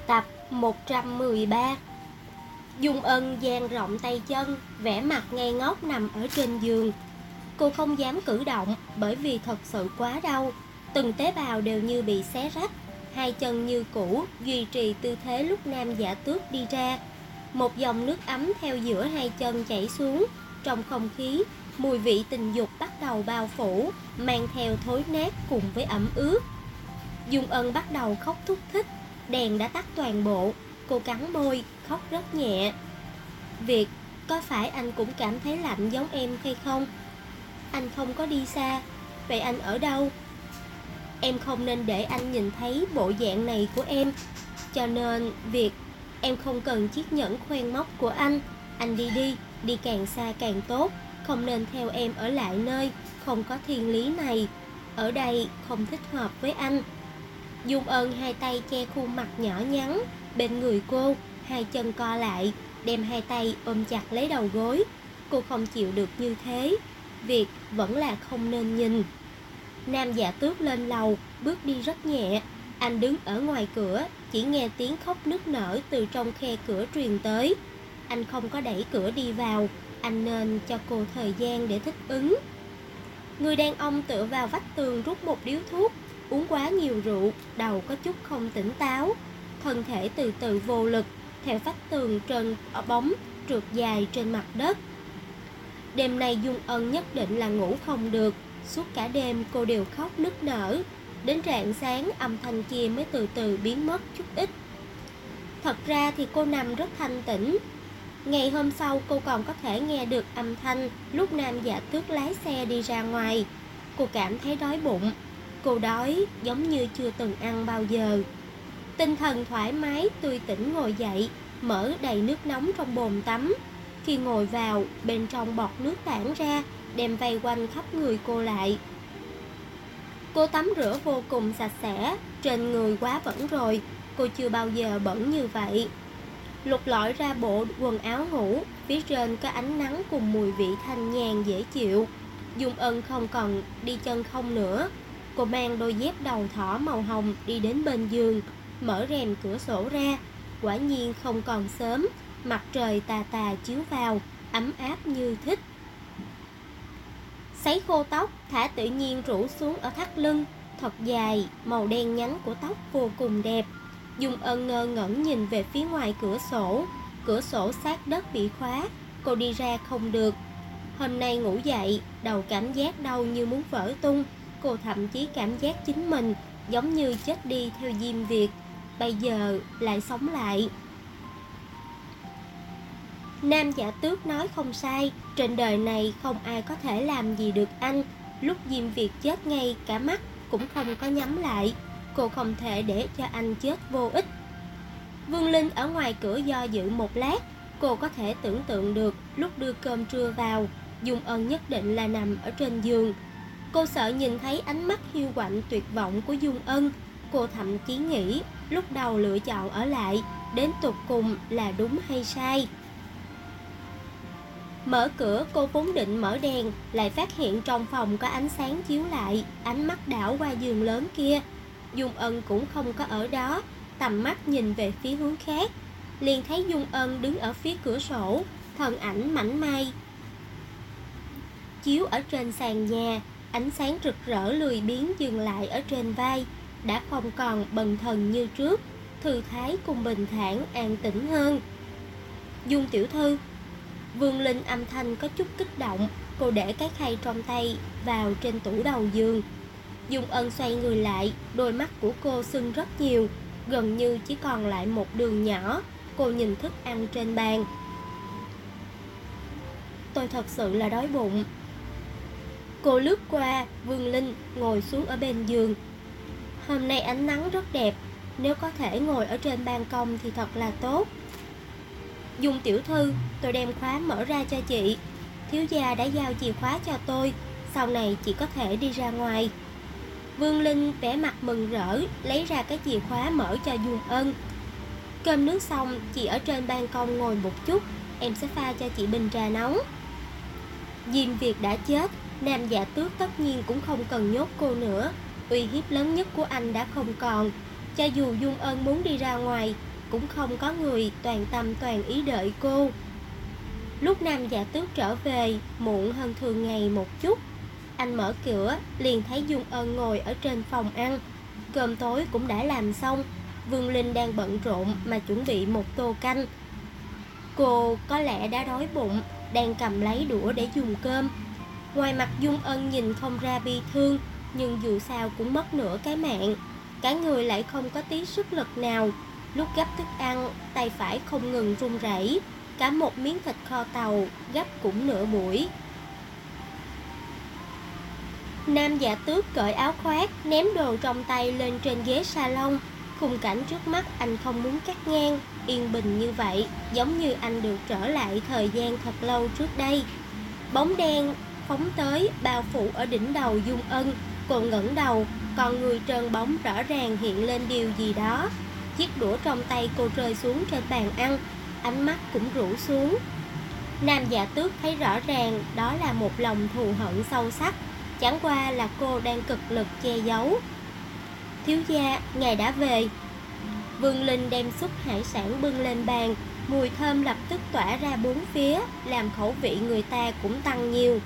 Tập 113. Dung Ân dang rộng tay chân, vẻ mặt ngây ngốc nằm ở trên giường. Cô không dám cử động bởi vì thật sự quá đau. Từng tế bào đều như bị xé rách. Hai chân như cũ duy trì tư thế lúc Nam Dạ Tước đi ra. Một dòng nước ấm theo giữa hai chân chảy xuống. Trong không khí, mùi vị tình dục bắt đầu bao phủ, mang theo thối nát cùng với ẩm ướt. Dung Ân bắt đầu khóc thúc thích. Đèn đã tắt toàn bộ. Cô cắn môi, khóc rất nhẹ. Việt, có phải anh cũng cảm thấy lạnh giống em hay không? Anh không có đi xa. Vậy anh ở đâu? Em không nên để anh nhìn thấy bộ dạng này của em. Cho nên, Việt, em không cần chiếc nhẫn khoen móc của anh. Anh đi đi, đi càng xa càng tốt. Không nên theo em ở lại nơi không có thiên lý này. Ở đây không thích hợp với anh. Dung Ân hai tay che khuôn mặt nhỏ nhắn bên người cô, hai chân co lại, đem hai tay ôm chặt lấy đầu gối. Cô không chịu được như thế. Việc vẫn là không nên nhìn. Nam Dạ Tước lên lầu, bước đi rất nhẹ. Anh đứng ở ngoài cửa, chỉ nghe tiếng khóc nức nở từ trong khe cửa truyền tới. Anh không có đẩy cửa đi vào. Anh nên cho cô thời gian để thích ứng. Người đàn ông tựa vào vách tường rút một điếu thuốc. Uống quá nhiều rượu, đầu có chút không tỉnh táo. Thân thể từ từ vô lực, theo vách tường trơn bóng trượt dài trên mặt đất. Đêm nay Dung Ân nhất định là ngủ không được. Suốt cả đêm cô đều khóc nức nở. Đến rạng sáng âm thanh kia mới từ từ biến mất chút ít. Thật ra thì cô nằm rất thanh tĩnh. Ngày hôm sau cô còn có thể nghe được âm thanh lúc Nam Dạ Tước lái xe đi ra ngoài. Cô cảm thấy đói bụng. Cô đói giống như chưa từng ăn bao giờ. Tinh thần thoải mái tươi tỉnh ngồi dậy, mở đầy nước nóng trong bồn tắm. Khi ngồi vào, bên trong bọt nước tản ra, đem vây quanh khắp người cô lại. Cô tắm rửa vô cùng sạch sẽ, trên người quá bẩn rồi. Cô chưa bao giờ bẩn như vậy. Lục lọi ra bộ quần áo ngủ, phía trên có ánh nắng cùng mùi vị thanh nhàn dễ chịu. Dung Ân không còn đi chân không nữa. Cô mang đôi dép đầu thỏ màu hồng đi đến bên giường, mở rèm cửa sổ ra. Quả nhiên không còn sớm, mặt trời tà tà chiếu vào, ấm áp như thích. Sấy khô tóc, thả tự nhiên rủ xuống ở thắt lưng, thật dài, màu đen nhánh của tóc vô cùng đẹp. Dung Ân ngơ ngẩn nhìn về phía ngoài cửa sổ sát đất bị khóa, cô đi ra không được. Hôm nay ngủ dậy, đầu cảm giác đau như muốn vỡ tung. Cô thậm chí cảm giác chính mình giống như chết đi theo Diêm Việt, bây giờ lại sống lại. Nam Dạ Tước nói không sai, trên đời này không ai có thể làm gì được anh. Lúc Diêm Việt chết ngay cả mắt cũng không có nhắm lại. Cô không thể để cho anh chết vô ích. Vương Linh ở ngoài cửa do dự một lát. Cô có thể tưởng tượng được lúc đưa cơm trưa vào, Dung Ân nhất định là nằm ở trên giường. Cô sợ nhìn thấy ánh mắt hiu quạnh tuyệt vọng của Dung Ân. Cô thậm chí nghĩ lúc đầu lựa chọn ở lại đến tột cùng là đúng hay sai. Mở cửa, cô vốn định mở đèn, lại phát hiện trong phòng có ánh sáng chiếu lại. Ánh mắt đảo qua giường lớn kia. Dung Ân cũng không có ở đó. Tầm mắt nhìn về phía hướng khác, liền thấy Dung Ân đứng ở phía cửa sổ, thân ảnh mảnh mai chiếu ở trên sàn nhà. Ánh sáng rực rỡ lười biếng dừng lại ở trên vai, đã không còn bần thần như trước, thư thái cùng bình thản an tĩnh hơn. Dung tiểu thư. Vương Linh âm thanh có chút kích động. Cô để cái khay trong tay vào trên tủ đầu giường. Dung Ân xoay người lại, đôi mắt của cô sưng rất nhiều, gần như chỉ còn lại một đường nhỏ. Cô nhìn thức ăn trên bàn. Tôi thật sự là đói bụng. Cô lướt qua Vương Linh, ngồi xuống ở bên giường. Hôm nay ánh nắng rất đẹp, nếu có thể ngồi ở trên ban công thì thật là tốt. Dung tiểu thư, tôi đem khóa mở ra cho chị. Thiếu gia đã giao chìa khóa cho tôi, sau này chị có thể đi ra ngoài. Vương Linh vẻ mặt mừng rỡ, lấy ra cái chìa khóa mở cho Dung Ân. Cơm nước xong, chị ở trên ban công ngồi một chút, em sẽ pha cho chị bình trà nóng. Diêm Việt đã chết, Nam Dạ Tước tất nhiên cũng không cần nhốt cô nữa. Uy hiếp lớn nhất của anh đã không còn. Cho dù Dung Ân muốn đi ra ngoài, cũng không có người toàn tâm toàn ý đợi cô. Lúc Nam Dạ Tước trở về muộn hơn thường ngày một chút, anh mở cửa liền thấy Dung Ân ngồi ở trên phòng ăn. Cơm tối cũng đã làm xong, Vương Linh đang bận rộn mà chuẩn bị một tô canh. Cô có lẽ đã đói bụng, đang cầm lấy đũa để dùng cơm. Ngoài mặt Dung Ân nhìn không ra bi thương, nhưng dù sao cũng mất nửa cái mạng. Cả người lại không có tí sức lực nào. Lúc gắp thức ăn, tay phải không ngừng run rẩy. Cả một miếng thịt kho tàu gắp cũng nửa buổi. Nam Dạ Tước cởi áo khoác, ném đồ trong tay lên trên ghế salon. Khung cảnh trước mắt anh không muốn cắt ngang, yên bình như vậy, giống như anh được trở lại thời gian thật lâu trước đây. Bóng đen phóng tới, bao phủ ở đỉnh đầu Dung Ân. Cô ngẩng đầu, còn người trơn bóng rõ ràng hiện lên điều gì đó. Chiếc đũa trong tay cô rơi xuống trên bàn ăn, ánh mắt cũng rũ xuống. Nam Dạ Tước thấy rõ ràng đó là một lòng thù hận sâu sắc, chẳng qua là cô đang cực lực che giấu. Thiếu gia, ngài đã về. Vương Linh đem súp hải sản bưng lên bàn, mùi thơm lập tức tỏa ra bốn phía, làm khẩu vị người ta cũng tăng nhiều.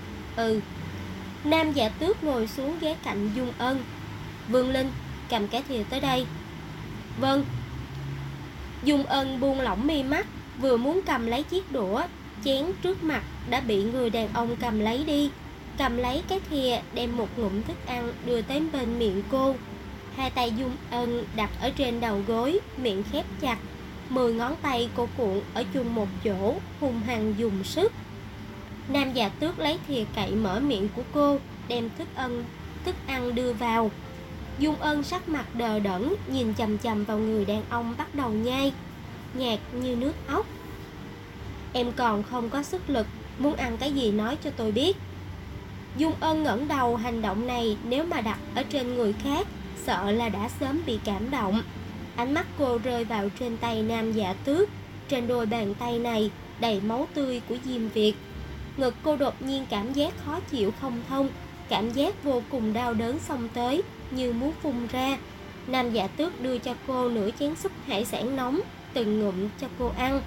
Nam Dạ Tước ngồi xuống ghế cạnh Dung Ân. Vương Linh, cầm cái thìa tới đây. Vâng. Dung Ân buông lỏng mi mắt, vừa muốn cầm lấy chiếc đũa, chén trước mặt đã bị người đàn ông cầm lấy đi. Cầm lấy cái thìa, đem một ngụm thức ăn đưa tới bên miệng cô. Hai tay Dung Ân đặt ở trên đầu gối, miệng khép chặt. 10 ngón tay cô cuộn ở chung một chỗ, hung hăng dùng sức. Nam Dạ Tước lấy thìa cậy mở miệng của cô, đem thức ăn đưa vào. Dung Ân sắc mặt đờ đẫn, nhìn chằm chằm vào người đàn ông bắt đầu nhai, nhạt như nước ốc. Em còn không có sức lực, muốn ăn cái gì nói cho tôi biết. Dung Ân ngẩng đầu, hành động này nếu mà đặt ở trên người khác, sợ là đã sớm bị cảm động. Ánh mắt cô rơi vào trên tay Nam Dạ Tước. Trên đôi bàn tay này đầy máu tươi của Diêm Việt. Ngực cô đột nhiên cảm giác khó chịu không thông, cảm giác vô cùng đau đớn xông tới, như muốn phun ra. Nam Dạ Tước đưa cho cô nửa chén súp hải sản nóng, từng ngụm cho cô ăn.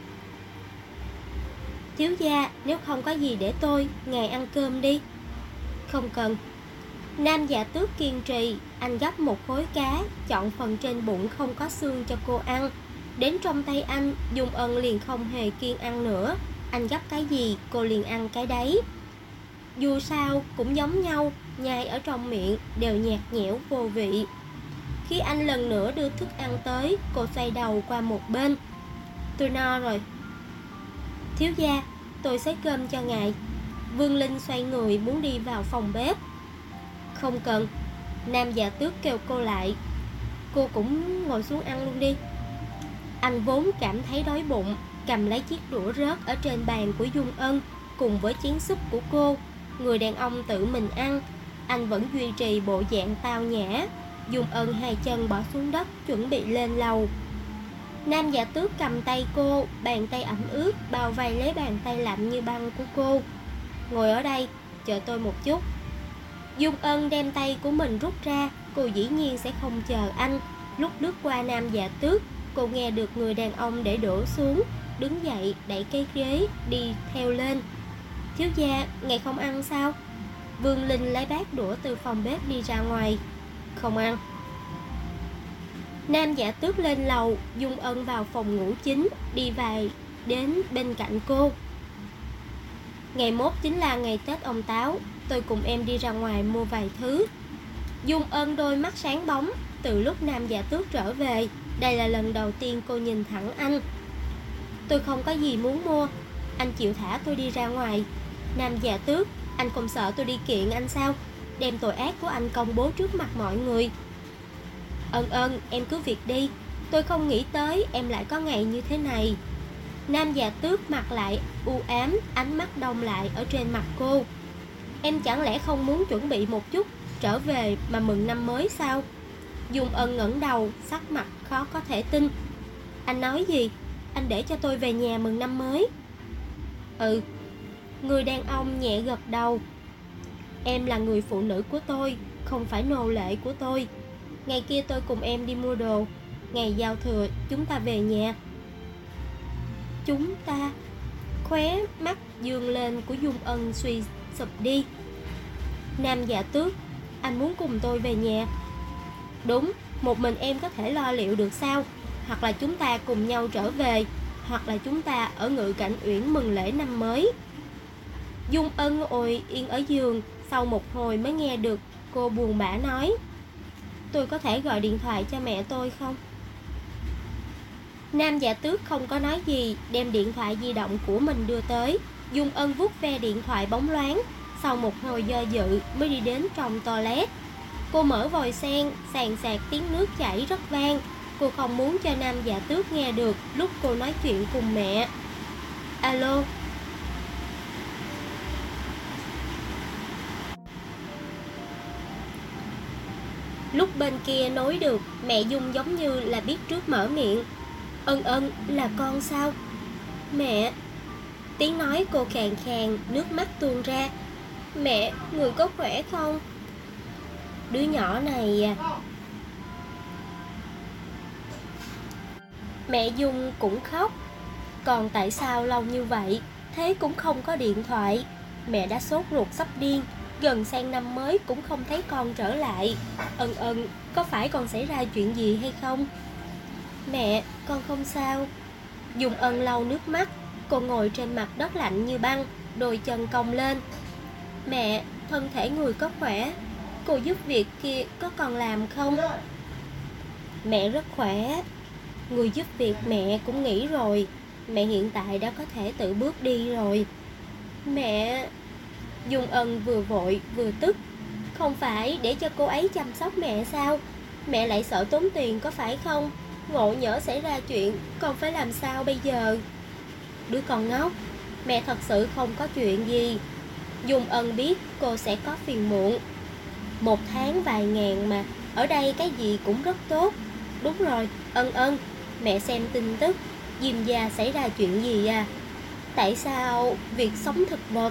Thiếu gia, nếu không có gì để tôi, ngài ăn cơm đi. Không cần. Nam Dạ Tước kiên trì, anh gắp một khối cá, chọn phần trên bụng không có xương cho cô ăn. Đến trong tay anh, Dung Ân liền không hề kiêng ăn nữa. Anh gắp cái gì, cô liền ăn cái đấy. Dù sao, cũng giống nhau, nhai ở trong miệng đều nhạt nhẽo vô vị. Khi anh lần nữa đưa thức ăn tới, cô xoay đầu qua một bên. Tôi no rồi. Thiếu gia, tôi xới cơm cho ngài. Vương Linh xoay người muốn đi vào phòng bếp. Không cần. Nam Dạ Tước kêu cô lại. Cô cũng ngồi xuống ăn luôn đi. Anh vốn cảm thấy đói bụng, cầm lấy chiếc đũa rớt ở trên bàn của Dung Ân cùng với chén súp của cô. Người đàn ông tự mình ăn, anh vẫn duy trì bộ dạng tao nhã. Dung Ân hai chân bỏ xuống đất chuẩn bị lên lầu. Nam Dạ Tước cầm tay cô, bàn tay ẩm ướt bao vây lấy bàn tay lạnh như băng của cô. Ngồi ở đây, chờ tôi một chút. Dung Ân đem tay của mình rút ra, cô dĩ nhiên sẽ không chờ anh. Lúc lướt qua Nam Dạ Tước, cô nghe được người đàn ông để đổ xuống, đứng dậy đẩy cái ghế đi theo lên. Thiếu gia, ngài không ăn sao? Vương Linh lấy bát đũa từ phòng bếp đi ra ngoài. Không ăn. Nam Dạ Tước lên lầu, Dung Ân vào phòng ngủ chính, đi về đến bên cạnh cô. Ngày mốt chính là ngày Tết ông Táo, tôi cùng em đi ra ngoài mua vài thứ. Dung Ân đôi mắt sáng bóng. Từ lúc Nam Dạ Tước trở về, đây là lần đầu tiên cô nhìn thẳng anh. Tôi không có gì muốn mua, anh chịu thả tôi đi ra ngoài. Nam Dạ Tước, anh không sợ tôi đi kiện anh sao? Đem tội ác của anh công bố trước mặt mọi người. Ân, em cứ việc đi. Tôi không nghĩ tới em lại có ngày như thế này. Nam Dạ Tước mặt lại u ám, ánh mắt đông lại ở trên mặt cô. Em chẳng lẽ không muốn chuẩn bị một chút, trở về mà mừng năm mới sao? Dung Ân ngẩng đầu, sắc mặt khó có thể tin. Anh nói gì? Anh để cho tôi về nhà mừng năm mới? Ừ. Người đàn ông nhẹ gật đầu. Em là người phụ nữ của tôi, không phải nô lệ của tôi. Ngày kia tôi cùng em đi mua đồ. ngày giao thừa chúng ta về nhà. Chúng ta? Khóe mắt dương lên của Dung Ân suy sụp đi. Nam Dạ Tước, anh muốn cùng tôi về nhà? Đúng, một mình em có thể lo liệu được sao? Hoặc là chúng ta cùng nhau trở về, hoặc là chúng ta ở Ngự Cảnh Uyển mừng lễ năm mới. Dung Ân ngồi yên ở giường, sau một hồi mới nghe được cô buồn bã nói, tôi có thể gọi điện thoại cho mẹ tôi không? Nam Dạ Tước không có nói gì, đem điện thoại di động của mình đưa tới. Dung Ân vuốt ve điện thoại bóng loáng, sau một hồi do dự mới đi đến trong toilet. Cô mở vòi sen, sàn sạt tiếng nước chảy rất vang. Cô không muốn cho Nam Dạ Tước nghe được lúc cô nói chuyện cùng mẹ. Alo. Lúc bên kia nối được, mẹ Dung giống như là biết trước mở miệng. Ân, là con sao? Mẹ. Tiếng nói cô khàn khàn, nước mắt tuôn ra. Mẹ, người có khỏe không? Đứa nhỏ này à. Mẹ Dung cũng khóc. Còn tại sao lâu như vậy, thế cũng không có điện thoại? Mẹ đã sốt ruột sắp điên. Gần sang năm mới cũng không thấy con trở lại. Ân, có phải con xảy ra chuyện gì hay không? Mẹ, con không sao. Dung Ân lau nước mắt. Cô ngồi trên mặt đất lạnh như băng, đôi chân cong lên. Mẹ, thân thể người có khỏe? Cô giúp việc kia có còn làm không? Mẹ rất khỏe. Người giúp việc mẹ cũng nghỉ rồi. Mẹ hiện tại đã có thể tự bước đi rồi. Mẹ... Dung Ân vừa vội vừa tức. Không phải để cho cô ấy chăm sóc mẹ sao? Mẹ lại sợ tốn tiền có phải không? Ngộ nhỡ xảy ra chuyện, con phải làm sao bây giờ? Đứa con ngốc, mẹ thật sự không có chuyện gì. Dung Ân biết cô sẽ có phiền muộn. Một tháng vài ngàn mà, ở đây cái gì cũng rất tốt. Đúng rồi, Ân, mẹ xem tin tức, Diêm gia xảy ra chuyện gì à? Tại sao việc sống thực vật?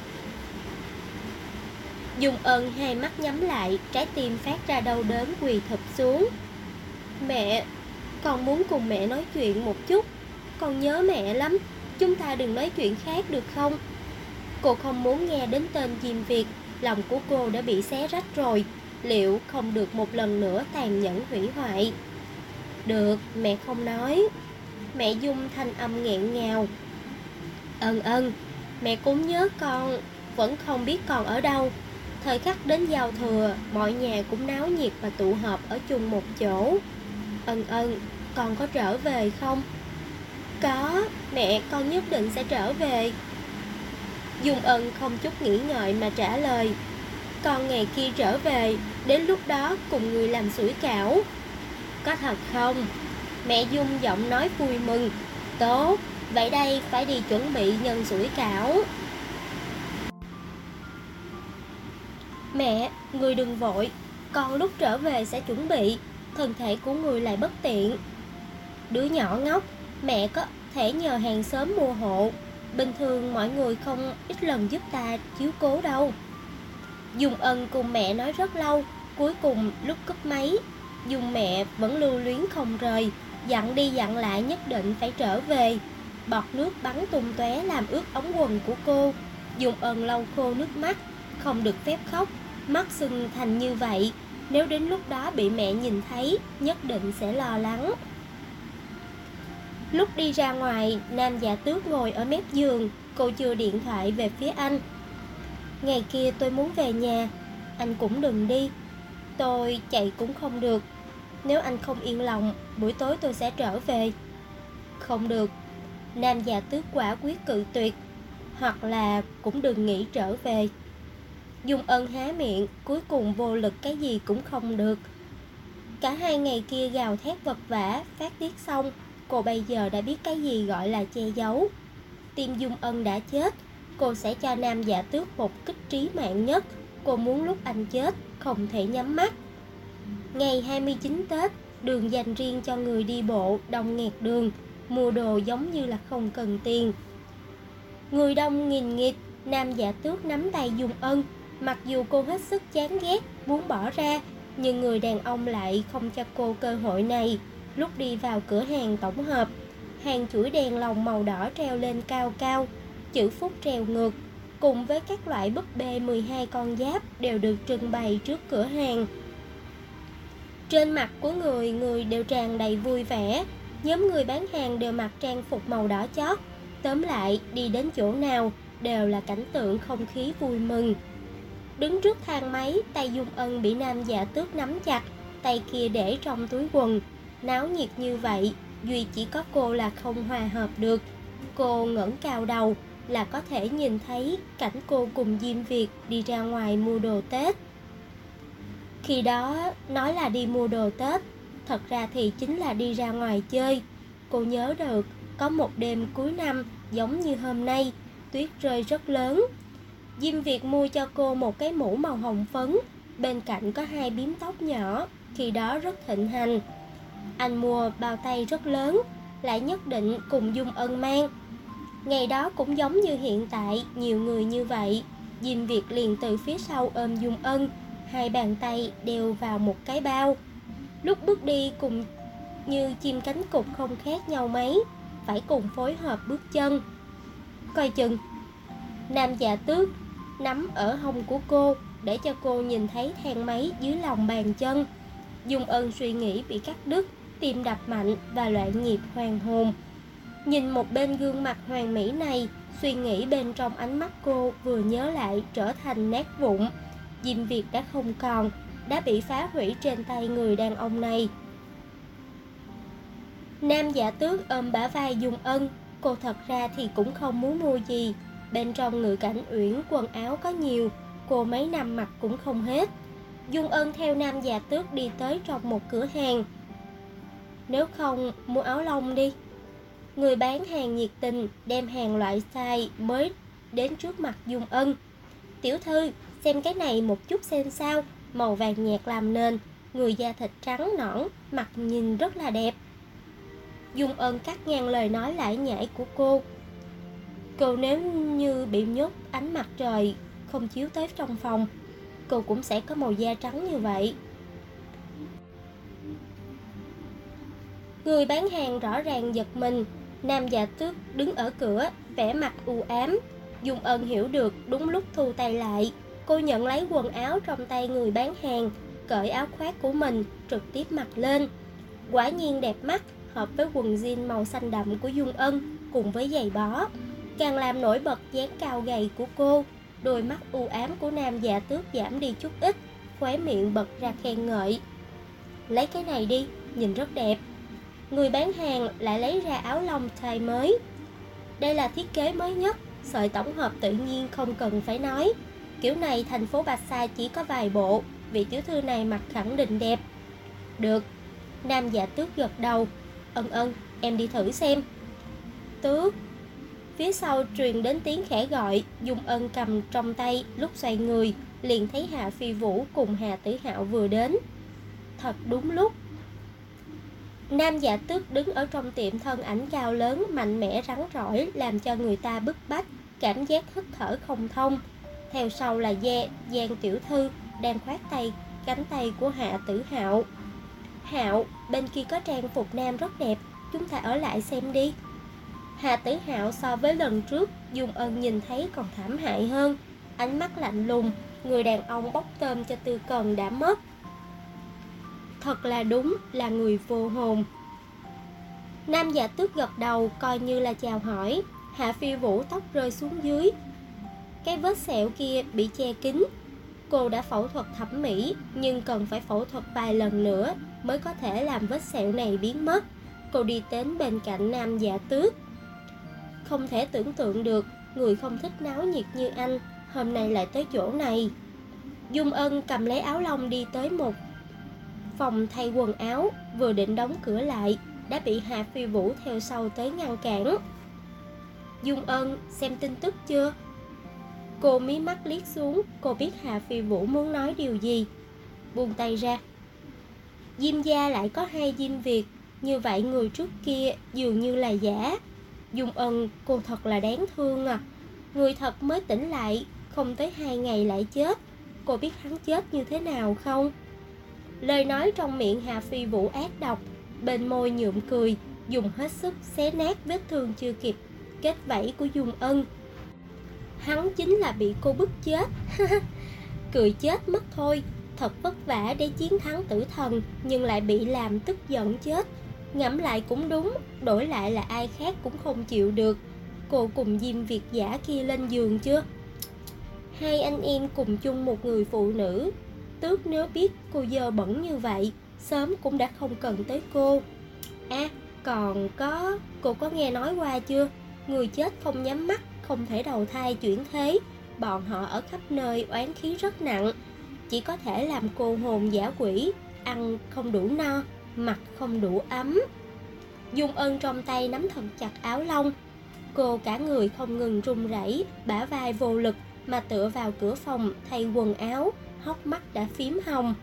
Dung Ân hai mắt nhắm lại, trái tim phát ra đau đớn quỳ thụp xuống. Mẹ, con muốn cùng mẹ nói chuyện một chút. Con nhớ mẹ lắm. Chúng ta đừng nói chuyện khác được không? Cô không muốn nghe đến tên Diêm Việt. Lòng của cô đã bị xé rách rồi. Liệu không được một lần nữa tàn nhẫn hủy hoại? Được, mẹ không nói. Mẹ Dung thanh âm nghẹn ngào. Ân, mẹ cũng nhớ con. Vẫn không biết con ở đâu. Thời khắc đến giao thừa, mọi nhà cũng náo nhiệt và tụ họp ở chung một chỗ. Ân, con có trở về không? Có, mẹ, con nhất định sẽ trở về. Dung Ân không chút nghĩ ngợi mà trả lời. Con ngày kia trở về, đến lúc đó cùng người làm sủi cảo. Có thật không? Mẹ Dung giọng nói vui mừng. Tốt, vậy đây phải đi chuẩn bị nhân sủi cảo. Mẹ, người đừng vội. Con lúc trở về sẽ chuẩn bị. Thân thể của người lại bất tiện. Đứa nhỏ ngốc, mẹ có thể nhờ hàng xóm mua hộ. Bình thường mọi người không ít lần giúp ta chiếu cố đâu. Dung Ân cùng mẹ nói rất lâu. Cuối cùng lúc cúp máy, Dung mẹ vẫn lưu luyến không rời. Dặn đi dặn lại nhất định phải trở về. Bọt nước bắn tung tóe làm ướt ống quần của cô. Dung Ân lau khô nước mắt. Không được phép khóc. Mắt sưng thành như vậy, nếu đến lúc đó bị mẹ nhìn thấy, nhất định sẽ lo lắng. Lúc đi ra ngoài, Nam Dạ Tước ngồi ở mép giường. Cô chừa điện thoại về phía anh. Ngày kia tôi muốn về nhà. Anh cũng đừng đi. Tôi chạy cũng không được. Nếu anh không yên lòng, buổi tối tôi sẽ trở về. Không được. Nam Dạ Tước quả quyết cự tuyệt. Hoặc là cũng đừng nghĩ trở về. Dung Ân há miệng, cuối cùng vô lực cái gì cũng không được. Cả hai ngày kia gào thét vật vã, phát tiết xong, cô bây giờ đã biết cái gì gọi là che giấu. Tim Dung Ân đã chết, cô sẽ cho Nam Dạ Tước một kích trí mạng nhất. Cô muốn lúc anh chết, không thể nhắm mắt. Ngày 29 Tết, đường dành riêng cho người đi bộ, đông nghẹt đường. Mua đồ giống như là không cần tiền. Người đông nghìn nghịt, Nam Dạ Tước nắm tay Dung Ân. Mặc dù cô hết sức chán ghét, muốn bỏ ra, nhưng người đàn ông lại không cho cô cơ hội này. Lúc đi vào cửa hàng tổng hợp, hàng chuỗi đèn lồng màu đỏ treo lên cao cao, chữ Phúc treo ngược, cùng với các loại búp bê 12 con giáp đều được trưng bày trước cửa hàng. Trên mặt của người người đều tràn đầy vui vẻ. Nhóm người bán hàng đều mặc trang phục màu đỏ chót. Tóm lại, đi đến chỗ nào đều là cảnh tượng không khí vui mừng. Đứng trước thang máy, tay Dung Ân bị Nam Dạ Tước nắm chặt, tay kia để trong túi quần. Náo nhiệt như vậy, duy chỉ có cô là không hòa hợp được. Cô ngẩng cao đầu là có thể nhìn thấy cảnh cô cùng Diêm Việt đi ra ngoài mua đồ Tết. Khi đó nói là đi mua đồ Tết, thật ra thì chính là đi ra ngoài chơi. Cô nhớ được có một đêm cuối năm giống như hôm nay, tuyết rơi rất lớn. Diêm Việt mua cho cô một cái mũ màu hồng phấn, bên cạnh có 2 bím tóc nhỏ, khi đó rất thịnh hành. Anh mua bao tay rất lớn, lại nhất định cùng Dung Ân mang. Ngày đó cũng giống như hiện tại, nhiều người như vậy. Diêm Việt liền từ phía sau ôm Dung Ân, 2 bàn tay đeo vào một cái bao. Lúc bước đi cùng như chim cánh cụt không khác nhau mấy, phải cùng phối hợp bước chân. Coi chừng! Nam Dạ Tước nắm ở hông của cô để cho cô nhìn thấy thang máy dưới lòng bàn chân. Dung Ân suy nghĩ bị cắt đứt, tim đập mạnh và loạn nhịp hoàn hồn. Nhìn một bên gương mặt hoàn mỹ này, suy nghĩ bên trong ánh mắt cô vừa nhớ lại trở thành nát vụn. Diêm Việt đã không còn, đã bị phá hủy trên tay người đàn ông này. Nam Dạ Tước ôm bả vai Dung Ân. Cô thật ra thì cũng không muốn mua gì. Bên trong Ngự Cảnh Uyển quần áo có nhiều, cô mấy năm mặc cũng không hết. Dung Ân theo Nam Dạ Tước đi tới trong một cửa hàng. Nếu không, mua áo lông đi. Người bán hàng nhiệt tình đem hàng loại size mới đến trước mặt Dung Ân. Tiểu thư, xem cái này một chút xem sao, màu vàng nhạt làm nền, người da thịt trắng nõn, mặt nhìn rất là đẹp. Dung Ân cắt ngang lời nói lải nhải của cô. Cô nếu như bị nhốt ánh mặt trời không chiếu tới trong phòng, cô cũng sẽ có màu da trắng như vậy. Người bán hàng rõ ràng giật mình. Nam Dạ Tước đứng ở cửa, vẻ mặt u ám. Dung Ân hiểu được, đúng lúc thu tay lại. Cô nhận lấy quần áo trong tay người bán hàng, cởi áo khoác của mình, trực tiếp mặc lên. Quả nhiên đẹp mắt, hợp với quần jean màu xanh đậm của Dung Ân cùng với giày bó, càng làm nổi bật dáng cao gầy của cô. Đôi mắt u ám của Nam Dạ Tước giảm đi chút ít, khóe miệng bật ra khen ngợi. Lấy cái này đi, nhìn rất đẹp. Người bán hàng lại lấy ra áo lông thai mới. Đây là thiết kế mới nhất, sợi tổng hợp tự nhiên không cần phải nói. Kiểu này thành phố Bạch Sa chỉ có vài bộ, vị tiểu thư này mặc khẳng định đẹp. Được. Nam Dạ Tước gật đầu. Ân, em đi thử xem. Tước. Phía sau truyền đến tiếng khẽ gọi. Dung Ân cầm trong tay, lúc xoay người liền thấy Hạ Phi Vũ cùng Hà Tử Hạo vừa đến. Thật đúng lúc. Nam Dạ Tước đứng ở trong tiệm, thân ảnh cao lớn, mạnh mẽ rắn rỏi, làm cho người ta bức bách, cảm giác hít thở không thông. Theo sau là Giang tiểu thư đang khoác cánh tay của Hạ Tử Hạo. Hạo, bên kia có trang phục nam rất đẹp, chúng ta ở lại xem đi. Hạ Tử Hạo so với lần trước Dung Ân nhìn thấy còn thảm hại hơn, ánh mắt lạnh lùng, người đàn ông bốc tôm cho Tư Cần đã mất. Thật là đúng là người vô hồn. Nam Dạ Tước gật đầu coi như là chào hỏi. Hạ Phi Vũ tóc rơi xuống dưới, cái vết sẹo kia bị che kín. Cô đã phẫu thuật thẩm mỹ, nhưng cần phải phẫu thuật vài lần nữa mới có thể làm vết sẹo này biến mất. Cô đi đến bên cạnh Nam Dạ Tước. Không thể tưởng tượng được, người không thích náo nhiệt như anh hôm nay lại tới chỗ này. Dung Ân cầm lấy áo lông đi tới một phòng thay quần áo, vừa định đóng cửa lại đã bị Hạ Phi Vũ theo sau tới ngăn cản. Dung Ân, xem tin tức chưa? Cô mí mắt liếc xuống, cô biết Hạ Phi Vũ muốn nói điều gì. Buông tay ra. Diêm gia lại có 2 Diêm Việt, như vậy người trước kia dường như là giả. Dung Ân, cô thật là đáng thương à. Người thật mới tỉnh lại, không tới 2 ngày lại chết. Cô biết hắn chết như thế nào không? Lời nói trong miệng Hạ Phi Vũ ác độc, bên môi nhuộm cười, dùng hết sức xé nát vết thương chưa kịp kết vảy của Dung Ân. Hắn chính là bị cô bức chết. Cười chết mất thôi. Thật vất vả để chiến thắng tử thần, nhưng lại bị làm tức giận chết. Ngẫm lại cũng đúng, đổi lại là ai khác cũng không chịu được. Cô cùng Diêm Việt giả kia lên giường chưa? Hai anh em cùng chung một người phụ nữ. Tước nếu biết cô dơ bẩn như vậy, sớm cũng đã không cần tới cô. Còn có, cô có nghe nói qua chưa? Người chết không nhắm mắt, không thể đầu thai chuyển thế. Bọn họ ở khắp nơi oán khí rất nặng, chỉ có thể làm cô hồn dã quỷ, ăn không đủ no, mặc không đủ ấm. Dung Ân trong tay nắm thật chặt áo lông. Cô cả người không ngừng run rẩy, bả vai vô lực mà tựa vào cửa phòng thay quần áo, hốc mắt đã phím hồng.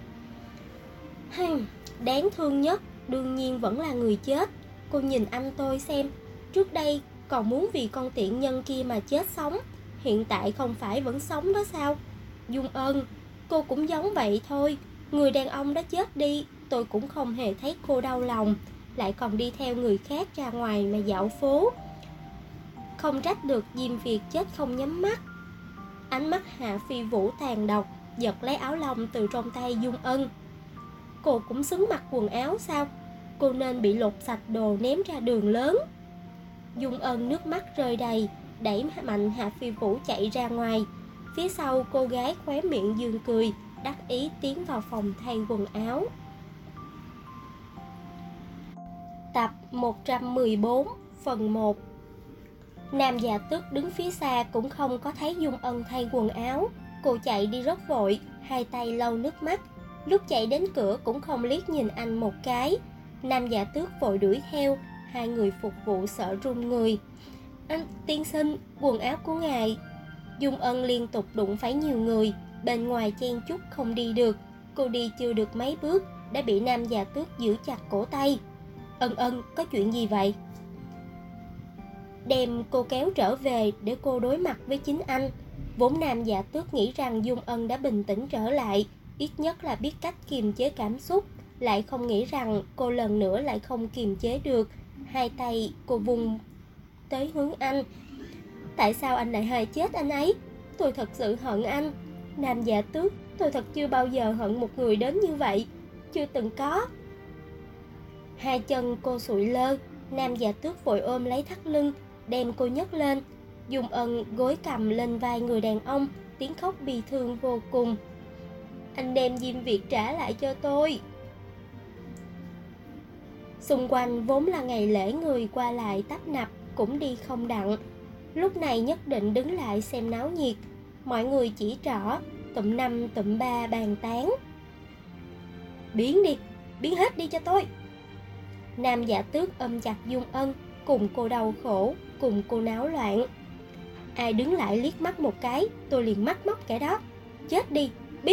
Đáng thương nhất đương nhiên vẫn là người chết. Cô nhìn anh tôi xem, trước đây còn muốn vì con tiện nhân kia mà chết sống, hiện tại không phải vẫn sống đó sao? Dung Ân, cô cũng giống vậy thôi. Người đàn ông đã chết đi, tôi cũng không hề thấy cô đau lòng, lại còn đi theo người khác ra ngoài mà dạo phố. Không trách được Diêm Việt chết không nhắm mắt. Ánh mắt Hạ Phi Vũ tàn độc, giật lấy áo lông từ trong tay Dung Ân. Cô cũng xứng mặc quần áo sao? Cô nên bị lột sạch đồ ném ra đường lớn. Dung Ân nước mắt rơi đầy, đẩy mạnh Hạ Phi Vũ chạy ra ngoài. Phía sau cô gái khóe miệng dương cười, đắc ý tiến vào phòng thay quần áo. Tập 114 phần 1. Nam Dạ Tước đứng phía xa cũng không có thấy Dung Ân thay quần áo. Cô chạy đi rất vội, hai tay lau nước mắt. Lúc chạy đến cửa cũng không liếc nhìn anh một cái. Nam Dạ Tước vội đuổi theo, hai người phục vụ sợ run người. Anh tiên sinh, quần áo của ngài. Dung Ân liên tục đụng phải nhiều người, bên ngoài chen chúc không đi được. Cô đi chưa được mấy bước đã bị Nam Dạ Tước giữ chặt cổ tay. Ân, có chuyện gì vậy? Đem cô kéo trở về để cô đối mặt với chính anh. Vốn Nam Dạ Tước nghĩ rằng Dung Ân đã bình tĩnh trở lại, ít nhất là biết cách kiềm chế cảm xúc, lại không nghĩ rằng cô lần nữa lại không kiềm chế được. Hai tay cô vung tới hướng anh. Tại sao anh lại hại chết anh ấy? Tôi thật sự hận anh. Nam Dạ Tước, tôi thật chưa bao giờ hận một người đến như vậy. Chưa từng có. Hai chân cô sụi lơ. Nam Dạ Tước vội ôm lấy thắt lưng, đem cô nhấc lên. Dung Ân gối cầm lên vai người đàn ông, tiếng khóc bi thương vô cùng. Anh đem Diêm Việt trả lại cho tôi. Xung quanh vốn là ngày lễ người qua lại tấp nập, cũng đi không đặng. Lúc này nhất định đứng lại xem náo nhiệt. Mọi người chỉ trỏ, tụm năm tụm ba bàn tán. Biến đi, biến hết đi cho tôi. Nam Dạ Tước ôm chặt Dung Ân, cùng cô đau khổ, cùng cô náo loạn. Ai đứng lại liếc mắt một cái, tôi liền mắt móc kẻ đó. Chết đi, biến.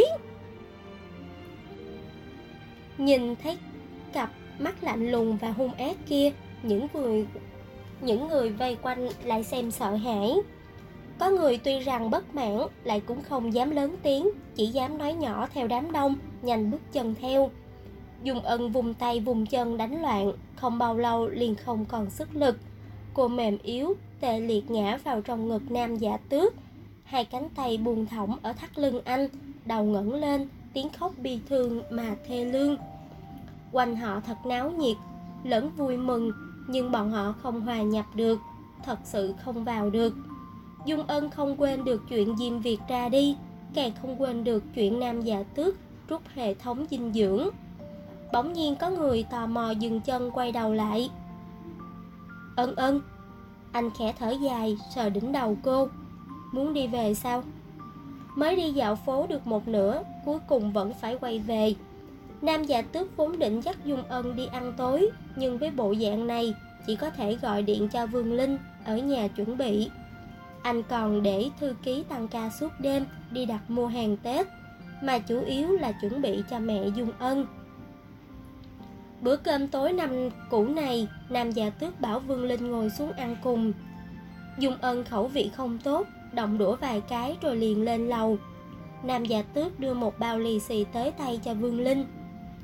Nhìn thấy cặp mắt lạnh lùng và hung ác kia, những người vây quanh lại xem sợ hãi. Có người tuy rằng bất mãn, lại cũng không dám lớn tiếng, chỉ dám nói nhỏ theo đám đông, nhanh bước chân theo. Dung Ân vùng tay vùng chân đánh loạn, không bao lâu liền không còn sức lực. Cô mềm yếu, tê liệt ngã vào trong ngực Nam Dạ Tước. Hai cánh tay buông thõng ở thắt lưng anh, đầu ngẩng lên, tiếng khóc bi thương mà thê lương. Quanh họ thật náo nhiệt, lẫn vui mừng, nhưng bọn họ không hòa nhập được, thật sự không vào được. Dung Ân không quên được chuyện Diêm Việt ra đi, càng không quên được chuyện Nam Dạ Tước rút hệ thống dinh dưỡng. Bỗng nhiên có người tò mò dừng chân quay đầu lại. Ân. Anh khẽ thở dài, sờ đỉnh đầu cô. Muốn đi về sao? Mới đi dạo phố được một nửa, cuối cùng vẫn phải quay về. Nam Dạ Tước vốn định dắt Dung Ân đi ăn tối, nhưng với bộ dạng này chỉ có thể gọi điện cho Vương Linh ở nhà chuẩn bị. Anh còn để thư ký tăng ca suốt đêm đi đặt mua hàng Tết, mà chủ yếu là chuẩn bị cho mẹ Dung Ân. Bữa cơm tối năm cũ này, Nam Dạ Tước bảo Vương Linh ngồi xuống ăn cùng. Dung Ân khẩu vị không tốt, động đũa vài cái rồi liền lên lầu. Nam Dạ Tước đưa một bao lì xì tới tay cho Vương Linh.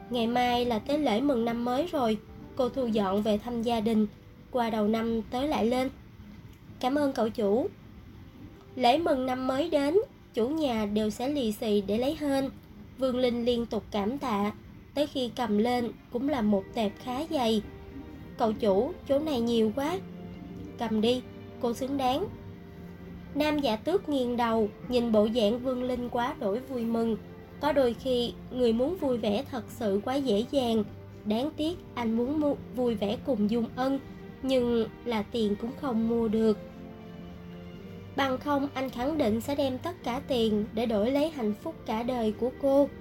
Ngày mai là tới lễ mừng năm mới rồi, cô thu dọn về thăm gia đình, qua đầu năm tới lại lên. Cảm ơn cậu chủ. Lễ mừng năm mới đến, chủ nhà đều sẽ lì xì để lấy hên. Vương Linh liên tục cảm tạ, tới khi cầm lên cũng là một tệp khá dày. Cậu chủ, chỗ này nhiều quá. Cầm đi, cô xứng đáng. Nam Dạ Tước nghiêng đầu, nhìn bộ dạng Vương Linh quá đổi vui mừng. Có đôi khi, người muốn vui vẻ thật sự quá dễ dàng. Đáng tiếc anh muốn vui vẻ cùng Dung Ân, nhưng là tiền cũng không mua được. Bằng không anh khẳng định sẽ đem tất cả tiền để đổi lấy hạnh phúc cả đời của cô.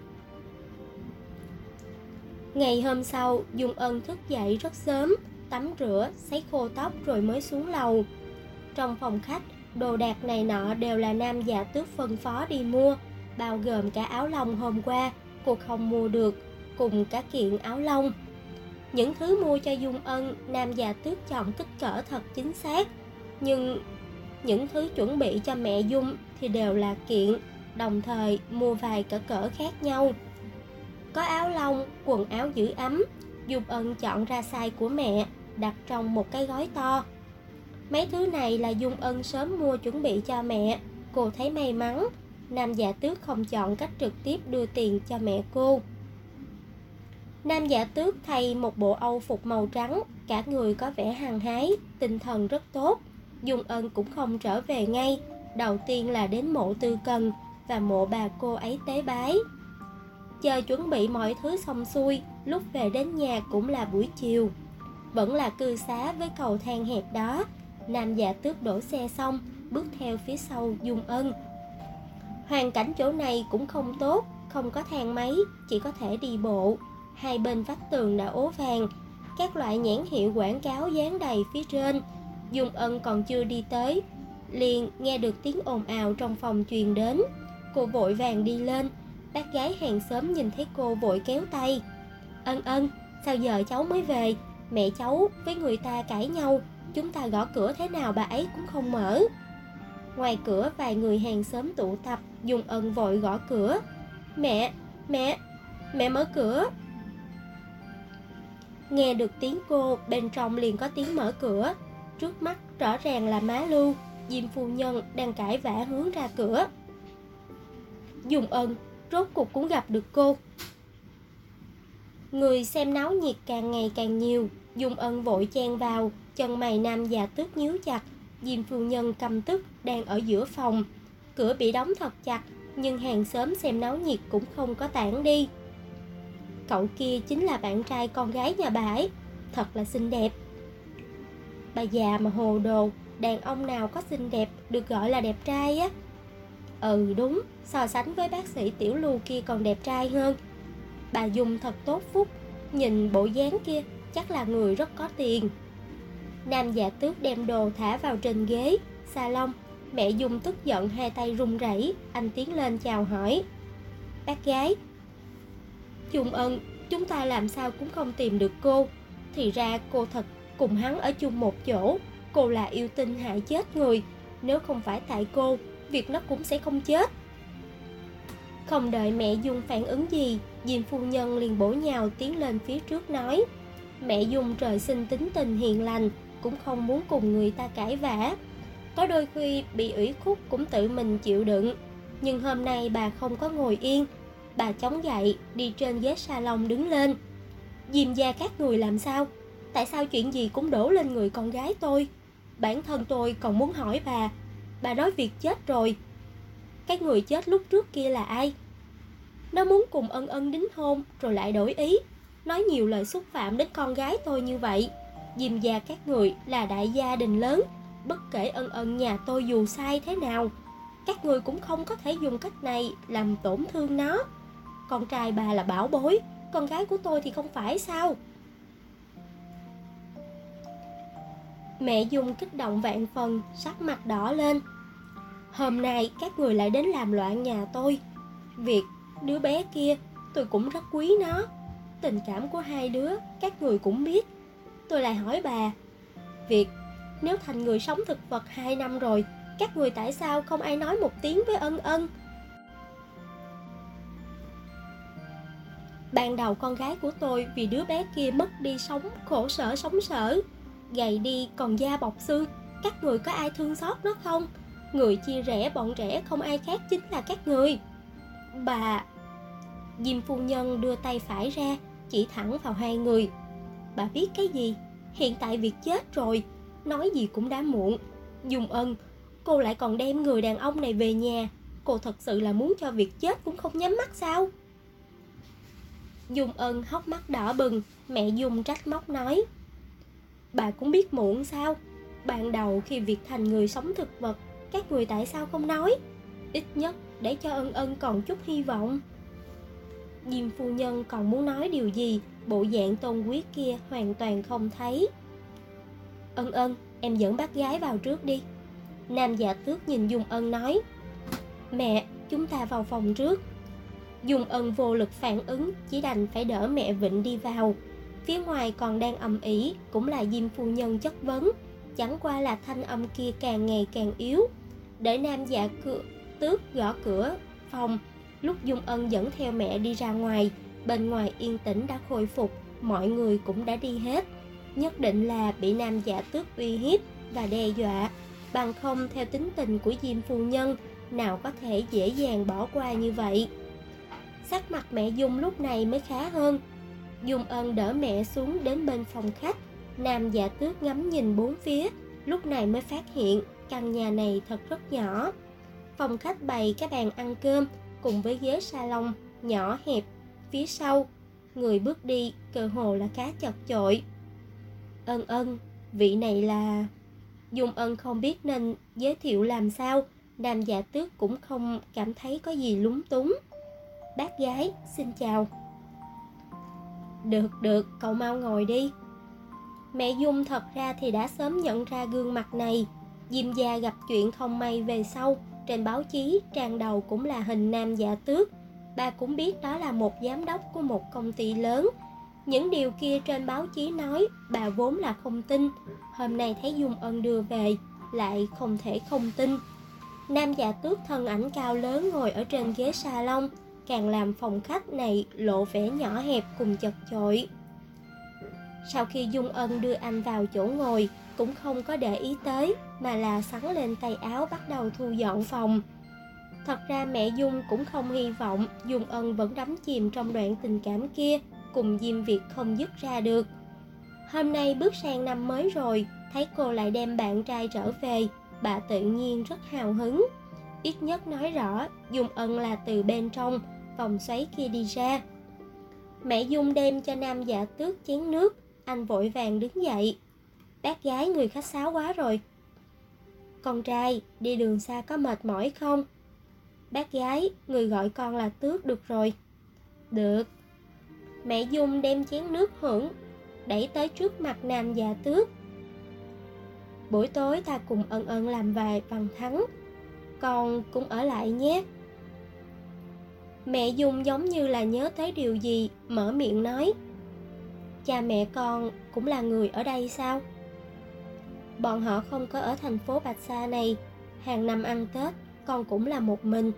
Ngày hôm sau, Dung Ân thức dậy rất sớm, tắm rửa, sấy khô tóc rồi mới xuống lầu. Trong phòng khách, đồ đạc này nọ đều là Nam Dạ Tước phân phó đi mua, bao gồm cả áo lông hôm qua cô không mua được, cùng cả kiện áo lông. Những thứ mua cho Dung Ân, Nam Dạ Tước chọn kích cỡ thật chính xác, nhưng những thứ chuẩn bị cho mẹ Dung thì đều là kiện, đồng thời mua vài cỡ khác nhau. Có áo lông, quần áo giữ ấm, Dung Ân chọn ra size của mẹ, đặt trong một cái gói to. Mấy thứ này là Dung Ân sớm mua chuẩn bị cho mẹ, cô thấy may mắn. Nam Dạ Tước không chọn cách trực tiếp đưa tiền cho mẹ cô. Nam Dạ Tước thay một bộ âu phục màu trắng, cả người có vẻ hăng hái, tinh thần rất tốt. Dung Ân cũng không trở về ngay, đầu tiên là đến mộ Tư Cần và mộ bà cô ấy tế bái. Chờ chuẩn bị mọi thứ xong xuôi, lúc về đến nhà cũng là buổi chiều. Vẫn là cư xá với cầu thang hẹp đó. Nam Dạ Tước đổ xe xong, bước theo phía sau Dung Ân. Hoàn cảnh chỗ này cũng không tốt, không có thang máy, chỉ có thể đi bộ. Hai bên vách tường đã ố vàng, các loại nhãn hiệu quảng cáo dán đầy phía trên. Dung Ân còn chưa đi tới, liền nghe được tiếng ồn ào trong phòng truyền đến. Cô vội vàng đi lên, bác gái hàng xóm nhìn thấy cô vội kéo tay. Ân, sao giờ cháu mới về? Mẹ cháu với người ta cãi nhau, chúng ta gõ cửa thế nào bà ấy cũng không mở. Ngoài cửa vài người hàng xóm tụ tập, Dung Ân vội gõ cửa. Mẹ mở cửa. Nghe được tiếng cô, bên trong liền có tiếng mở cửa. Trước mắt rõ ràng là má Lưu, Diêm phu nhân đang cãi vã hướng ra cửa. Dung Ân, rốt cuộc cũng gặp được cô. Người xem náo nhiệt càng ngày càng nhiều, Dung Ân vội chen vào, chân mày Nam Dạ Tước nhíu chặt. Diêm phu nhân căm tức đang ở giữa phòng, cửa bị đóng thật chặt, nhưng hàng xóm xem náo nhiệt cũng không có tản đi. Cậu kia chính là bạn trai con gái nhà bà ấy, thật là xinh đẹp. Bà già mà hồ đồ, đàn ông nào có xinh đẹp được gọi là đẹp trai á? Ừ đúng, so sánh với bác sĩ Tiểu Lưu kia còn đẹp trai hơn. Bà Dung thật tốt phúc, nhìn bộ dáng kia chắc là người rất có tiền. Nam Dạ Tước đem đồ thả vào trên ghế salon. Mẹ Dung tức giận hai tay run rẩy. Anh tiến lên chào hỏi. Bác gái. Dung Ân, chúng ta làm sao cũng không tìm được cô. Thì ra cô thật cùng hắn ở chung một chỗ. Cô là yêu tinh hại chết người. Nếu không phải tại cô, việc nó cũng sẽ không chết. Không đợi mẹ Dung phản ứng gì, Diêm phu nhân liền bổ nhào tiến lên phía trước nói. Mẹ Dung trời sinh tính tình hiền lành, cũng không muốn cùng người ta cãi vã. Có đôi khi bị ủy khuất cũng tự mình chịu đựng. Nhưng hôm nay bà không có ngồi yên. Bà chống dậy, đi trên ghế salon đứng lên. Diêm gia các người làm sao? Tại sao chuyện gì cũng đổ lên người con gái tôi? Bản thân tôi còn muốn hỏi bà nói việc chết rồi. Cái người chết lúc trước kia là ai? Nó muốn cùng Ân đính hôn rồi lại đổi ý, nói nhiều lời xúc phạm đến con gái tôi như vậy. Diêm gia các người là đại gia đình lớn, bất kể Ân nhà tôi dù sai thế nào, các người cũng không có thể dùng cách này làm tổn thương nó. Con trai bà là bảo bối, con gái của tôi thì không phải sao? Mẹ Dung kích động vạn phần, sắc mặt đỏ lên. Hôm nay các người lại đến làm loạn nhà tôi. Việc đứa bé kia tôi cũng rất quý nó. Tình cảm của hai đứa các người cũng biết. Tôi lại hỏi bà, việc nếu thành người sống thực vật 2 năm rồi, các người tại sao không ai nói một tiếng với Ân? Ban đầu con gái của tôi vì đứa bé kia mất đi sống khổ sở sống sở, gầy đi còn da bọc xương. Các người có ai thương xót nó không? Người chia rẽ bọn trẻ không ai khác chính là các người. Bà... Diêm phu nhân đưa tay phải ra, chỉ thẳng vào hai người. Bà biết cái gì? Hiện tại việc chết rồi, nói gì cũng đã muộn. Dung Ân, cô lại còn đem người đàn ông này về nhà. Cô thật sự là muốn cho việc chết cũng không nhắm mắt sao? Dung Ân hốc mắt đỏ bừng. Mẹ Dung trách móc nói: bà cũng biết muộn sao? Ban đầu khi việc thành người sống thực vật, các người tại sao không nói? Ít nhất để cho Ân Ân còn chút hy vọng. Diêm phu nhân còn muốn nói điều gì, bộ dạng tôn quý kia hoàn toàn không thấy. Ân Ân, em dẫn bác gái vào trước đi. Nam Dạ Tước nhìn Dung Ân nói: mẹ, chúng ta vào phòng trước. Dung Ân vô lực phản ứng, chỉ đành phải đỡ mẹ vịnh đi vào. Phía ngoài còn đang ầm ĩ, cũng là Diêm phu nhân chất vấn, chẳng qua là thanh âm kia càng ngày càng yếu. Để Nam Dạ Tước gõ cửa phòng, lúc Dung Ân dẫn theo mẹ đi ra ngoài, bên ngoài yên tĩnh đã khôi phục, mọi người cũng đã đi hết. Nhất định là bị Nam Dạ Tước uy hiếp và đe dọa, bằng không theo tính tình của Diêm phu nhân, nào có thể dễ dàng bỏ qua như vậy. Sắc mặt mẹ Dung lúc này mới khá hơn. Dung Ân đỡ mẹ xuống đến bên phòng khách. Nam Dạ Tước ngắm nhìn bốn phía, lúc này mới phát hiện căn nhà này thật rất nhỏ. Phòng khách bày cái bàn ăn cơm cùng với ghế salon nhỏ hẹp. Phía sau, người bước đi cơ hồ là khá chật chội. Ân Ân, vị này là... Dung Ân không biết nên giới thiệu làm sao. Nam Dạ Tước cũng không cảm thấy có gì lúng túng. Bác gái, xin chào. Được, cậu mau ngồi đi. Mẹ Dung thật ra thì đã sớm nhận ra gương mặt này. Diêm gia gặp chuyện không may về sau, trên báo chí trang đầu cũng là hình Nam Dạ Tước. Bà cũng biết đó là một giám đốc của một công ty lớn. Những điều kia trên báo chí nói, bà vốn là không tin. Hôm nay thấy Dung Ân đưa về, lại không thể không tin. Nam Dạ Tước thân ảnh cao lớn ngồi ở trên ghế salon, càng làm phòng khách này lộ vẻ nhỏ hẹp cùng chật chội. Sau khi Dung Ân đưa anh vào chỗ ngồi, cũng không có để ý tới, mà là xắn lên tay áo bắt đầu thu dọn phòng. Thật ra mẹ Dung cũng không hy vọng Dung Ân vẫn đắm chìm trong đoạn tình cảm kia, cùng Diêm Việt không dứt ra được. Hôm nay bước sang năm mới rồi, thấy cô lại đem bạn trai trở về, bà tự nhiên rất hào hứng. Ít nhất nói rõ Dung Ân là từ bên trong vòng xoáy kia đi ra. Mẹ Dung đem cho Nam Dạ Tước chén nước, anh vội vàng đứng dậy. Bác gái người khách sáo quá rồi. Con trai, đi đường xa có mệt mỏi không? Bác gái, người gọi con là Tước được rồi. Được. Mẹ Dung đem chén nước hưởng, đẩy tới trước mặt Nam Dạ Tước. Buổi tối ta cùng Ân Ân làm vài bằng thắng, con cũng ở lại nhé. Mẹ Dung giống như là nhớ tới điều gì, mở miệng nói. Cha mẹ con cũng là người ở đây sao? Bọn họ không có ở thành phố Bạch Sa này. Hàng năm ăn Tết, con cũng là một mình.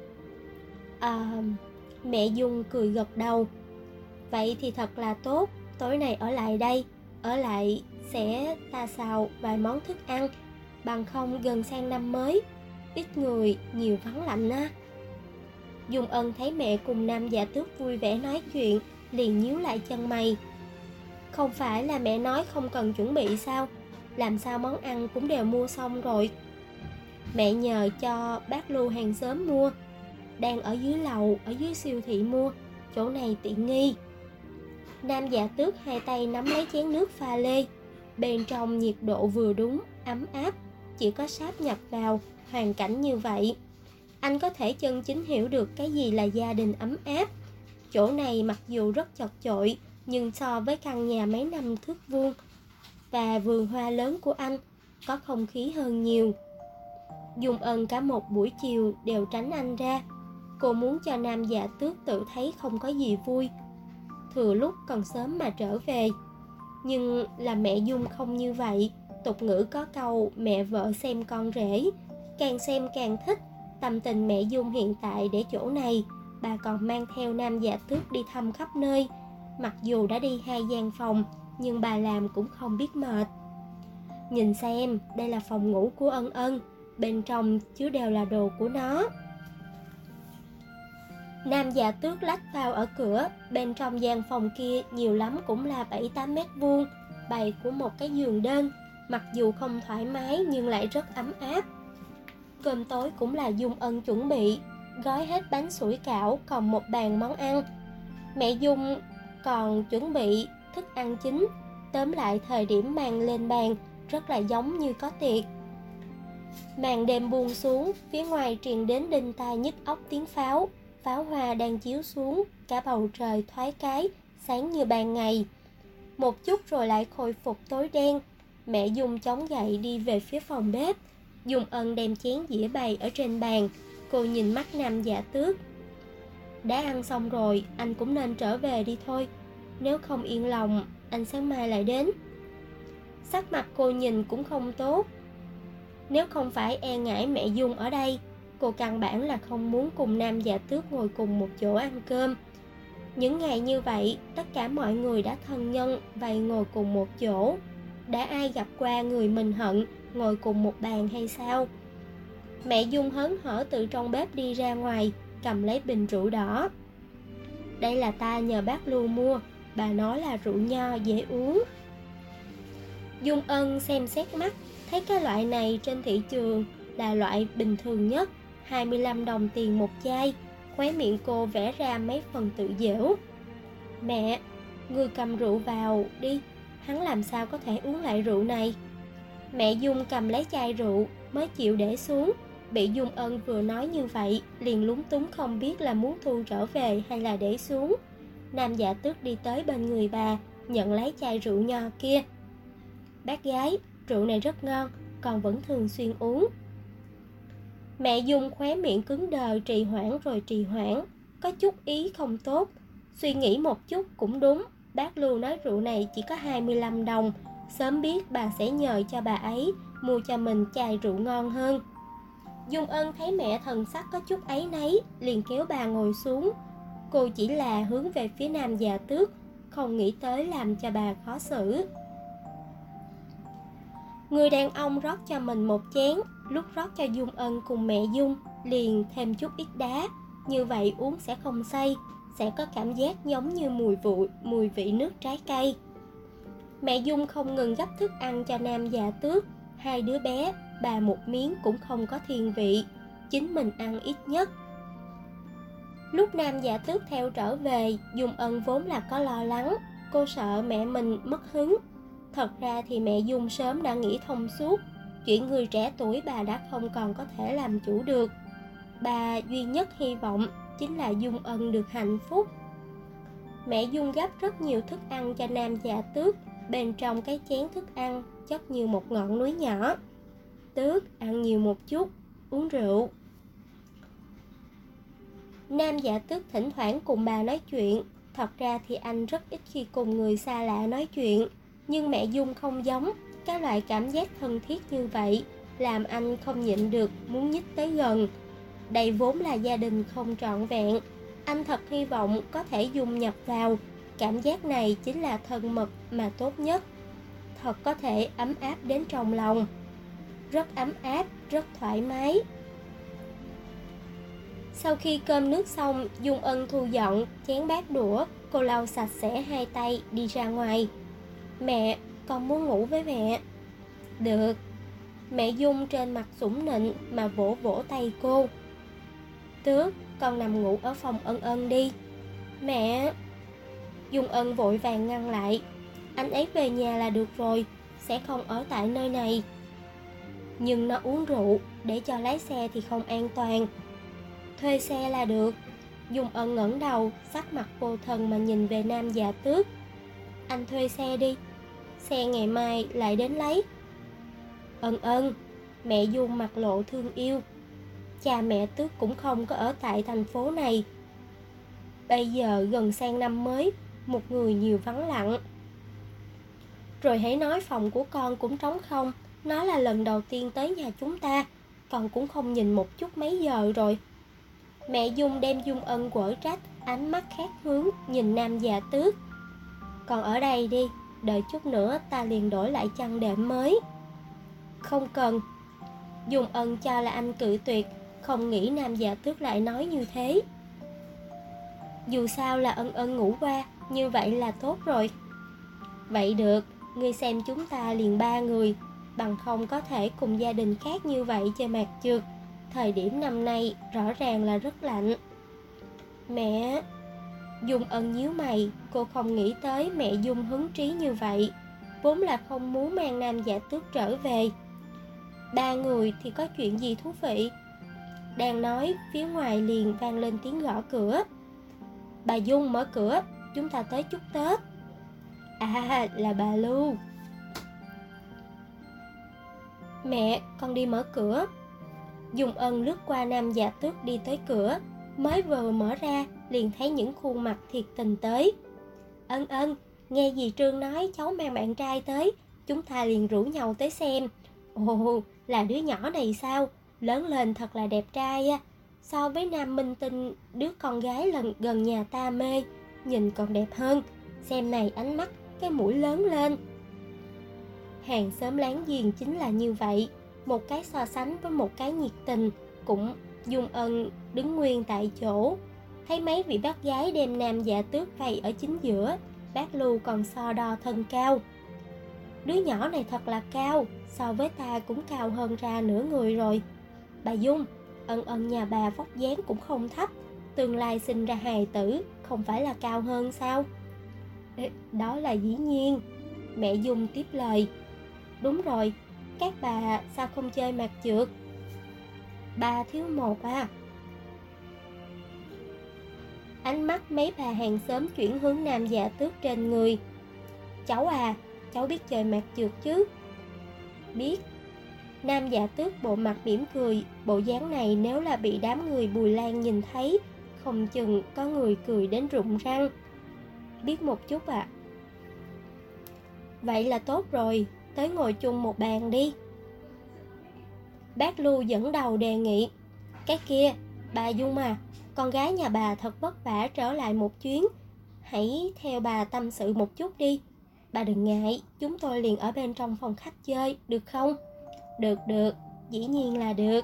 Mẹ Dung cười gật đầu. Vậy thì thật là tốt, tối nay ở lại đây. Ở lại sẽ ta xào vài món thức ăn, bằng không gần sang năm mới, ít người nhiều vắng lạnh á. Dung Ân thấy mẹ cùng Nam Dạ Tước vui vẻ nói chuyện, liền nhíu lại chân mày. Không phải là mẹ nói không cần chuẩn bị sao? Làm sao món ăn cũng đều mua xong rồi? Mẹ nhờ cho bác Lưu hàng xóm mua, đang ở dưới lầu, ở dưới siêu thị mua, chỗ này tiện nghi. Nam Dạ Tước hai tay nắm lấy chén nước pha lê, bên trong nhiệt độ vừa đúng, ấm áp, chỉ có sáp nhập vào hoàn cảnh như vậy, anh có thể chân chính hiểu được cái gì là gia đình ấm áp. Chỗ này mặc dù rất chật chội, nhưng so với căn nhà mấy năm thước vuông và vườn hoa lớn của anh, có không khí hơn nhiều. Dung Ân cả một buổi chiều đều tránh anh ra. Cô muốn cho Nam Dạ Tước tự thấy không có gì vui, thừa lúc còn sớm mà trở về. Nhưng là mẹ Dung không như vậy. Tục ngữ có câu mẹ vợ xem con rể, càng xem càng thích. Tâm tình mẹ Dung hiện tại để chỗ này, bà còn mang theo Nam Dạ Tước đi thăm khắp nơi, Mặc dù đã đi 2 gian phòng, nhưng bà làm cũng không biết mệt. Nhìn xem, đây là phòng ngủ của Ân Ân, bên trong chứa đều là đồ của nó. Nam Dạ Tước lách vào ở cửa, bên trong gian phòng kia nhiều lắm cũng là 7-8 mét vuông, bày của một cái giường đơn, mặc dù không thoải mái nhưng lại rất ấm áp. Cơm tối cũng là Dung Ân chuẩn bị, gói hết bánh sủi cảo, còn một bàn món ăn. Mẹ Dung còn chuẩn bị thức ăn chính, tóm lại thời điểm mang lên bàn rất là giống như có tiệc. Màn đêm buông xuống, phía ngoài truyền đến đinh tai nhức óc tiếng pháo. Pháo hoa đang chiếu xuống, cả bầu trời thoáng cái, sáng như ban ngày. Một chút rồi lại khôi phục tối đen. Mẹ Dung chống gậy đi về phía phòng bếp. Dung Ân đem chén dĩa bày ở trên bàn. Cô nhìn mắt Nam Dạ Tước. Đã ăn xong rồi, anh cũng nên trở về đi thôi. Nếu không yên lòng, anh sáng mai lại đến. Sắc mặt cô nhìn cũng không tốt. Nếu không phải e ngại mẹ Dung ở đây, cô căn bản là không muốn cùng Nam Dạ Tước ngồi cùng một chỗ ăn cơm. Những ngày như vậy, tất cả mọi người đã thân nhân vây ngồi cùng một chỗ. Đã ai gặp qua người mình hận ngồi cùng một bàn hay sao? Mẹ Dung hớn hở từ trong bếp đi ra ngoài, cầm lấy bình rượu đỏ. Đây là ta nhờ bác Lưu mua, bà nói là rượu nho dễ uống. Dung Ân xem xét mắt, thấy cái loại này trên thị trường là loại bình thường nhất, 25 đồng tiền một chai. Khóe miệng cô vẽ ra mấy phần tự giễu. Mẹ, người cầm rượu vào đi, hắn làm sao có thể uống lại rượu này? Mẹ Dung cầm lấy chai rượu mới chịu để xuống. Bị Dung Ân vừa nói như vậy, liền lúng túng không biết là muốn thu trở về hay là để xuống. Nam Dạ Tước đi tới bên người bà, nhận lấy chai rượu nho kia. Bác gái, rượu này rất ngon, con vẫn thường xuyên uống. Mẹ Dung khóe miệng cứng đờ, trì hoãn rồi trì hoãn, có chút ý không tốt. Suy nghĩ một chút cũng đúng, bác Lưu nói rượu này chỉ có 25 đồng, sớm biết bà sẽ nhờ cho bà ấy mua cho mình chai rượu ngon hơn. Dung Ân thấy mẹ thần sắc có chút áy náy, liền kéo bà ngồi xuống. Cô chỉ là hướng về phía Nam Dạ Tước, không nghĩ tới làm cho bà khó xử. Người đàn ông rót cho mình một chén, lúc rót cho Dung Ân cùng mẹ Dung liền thêm chút ít đá, như vậy uống sẽ không say, sẽ có cảm giác giống như mùi vị nước trái cây. Mẹ Dung không ngừng gấp thức ăn cho Nam Dạ Tước, hai đứa bé, bà một miếng cũng không có thiên vị, chính mình ăn ít nhất. Lúc Nam Dạ Tước theo trở về, Dung Ân vốn là có lo lắng, cô sợ mẹ mình mất hứng. Thật ra thì mẹ Dung sớm đã nghĩ thông suốt, chuyện người trẻ tuổi bà đã không còn có thể làm chủ được. Bà duy nhất hy vọng chính là Dung Ân được hạnh phúc. Mẹ Dung gấp rất nhiều thức ăn cho Nam Dạ Tước, bên trong cái chén thức ăn chất như một ngọn núi nhỏ. Tước, ăn nhiều một chút, uống rượu. Nam Dạ Tước thỉnh thoảng cùng bà nói chuyện, thật ra thì anh rất ít khi cùng người xa lạ nói chuyện. Nhưng mẹ Dung không giống, cái loại cảm giác thân thiết như vậy làm anh không nhịn được muốn nhích tới gần. Đây vốn là gia đình không trọn vẹn, anh thật hy vọng có thể dung nhập vào. Cảm giác này chính là thân mật mà tốt nhất, thật có thể ấm áp đến trong lòng. Rất ấm áp, rất thoải mái. Sau khi cơm nước xong, Dung Ân thu dọn chén bát đũa, cô lau sạch sẽ hai tay đi ra ngoài. Mẹ, con muốn ngủ với mẹ. Được. Mẹ Dung trên mặt sủng nịnh mà vỗ vỗ tay cô. Tước, con nằm ngủ ở phòng Ân Ân đi. Mẹ. Dung Ân vội vàng ngăn lại. Anh ấy về nhà là được rồi, sẽ không ở tại nơi này. Nhưng nó uống rượu, để cho lái xe thì không an toàn. Thuê xe là được. Dung Ân ngẩng đầu, sắc mặt vô thần mà nhìn về Nam Dạ Tước. Anh thuê xe đi, xe ngày mai lại đến lấy. Ân Ân. Mẹ Dung mặt lộ thương yêu. Cha mẹ Tước cũng không có ở tại thành phố này. Bây giờ gần sang năm mới, một người nhiều vắng lặng. Rồi hãy nói phòng của con cũng trống không. Nó là lần đầu tiên tới nhà chúng ta, con cũng không nhìn một chút mấy giờ rồi. Mẹ Dung đem Dung Ân quở trách, ánh mắt khác hướng nhìn Nam Dạ Tước. Còn ở đây đi, đợi chút nữa ta liền đổi lại chăn đệm mới. Không cần. Dung Ân cho là anh cự tuyệt, không nghĩ Nam Dạ Tước lại nói như thế. Dù sao là Ân Ân ngủ qua, như vậy là tốt rồi. Vậy được, ngươi xem chúng ta liền 3 người, bằng không có thể cùng gia đình khác như vậy chơi mạt trượt. Thời điểm năm nay rõ ràng là rất lạnh. Mẹ... Dung Ân nhíu mày, cô không nghĩ tới mẹ Dung hứng trí như vậy, vốn là không muốn mang Nam Dạ Tước trở về. 3 người thì có chuyện gì thú vị? Đang nói, phía ngoài liền vang lên tiếng gõ cửa. Bà Dung mở cửa, chúng ta tới chúc Tết. À, là bà Lưu. Mẹ, con đi mở cửa. Dung Ân lướt qua Nam Dạ Tước đi tới cửa, mới vừa mở ra liền thấy những khuôn mặt thiệt tình tới. Ân Ân, nghe dì Trương nói cháu mang bạn trai tới, chúng ta liền rủ nhau tới xem. Ồ, là đứa nhỏ này sao? Lớn lên thật là đẹp trai á. So với Nam Minh Tinh, đứa con gái gần nhà ta mê, nhìn còn đẹp hơn. Xem này ánh mắt, cái mũi lớn lên. Hàng xóm láng giềng chính là như vậy, một cái so sánh với một cái nhiệt tình. Cũng Dung Ân đứng nguyên tại chỗ, thấy mấy vị bác gái đem Nam Dạ Tước vây ở chính giữa. Bác Lưu còn so đo thân cao. Đứa nhỏ này thật là cao, so với ta cũng cao hơn ra nửa người rồi. Bà Dung, Ân Ân nhà bà vóc dáng cũng không thấp, tương lai sinh ra hài tử không phải là cao hơn sao? Đó là dĩ nhiên. Mẹ Dung tiếp lời. Đúng rồi, các bà sao không chơi mạt trượt? 3 thiếu 1 à. Ánh mắt mấy bà hàng xóm chuyển hướng Nam Dạ Tước trên người. Cháu à, cháu biết chơi mạt trượt chứ? Biết. Nam Dạ Tước bộ mặt mỉm cười, bộ dáng này nếu là bị đám người Bùi Lan nhìn thấy, không chừng có người cười đến rụng răng. Biết một chút ạ. Vậy là tốt rồi, tới ngồi chung một bàn đi. Bác Lưu dẫn đầu đề nghị. Cái kia, bà Dung à, con gái nhà bà thật vất vả trở lại một chuyến, hãy theo bà tâm sự một chút đi. Bà đừng ngại, chúng tôi liền ở bên trong phòng khách chơi, được không? Được, dĩ nhiên là được.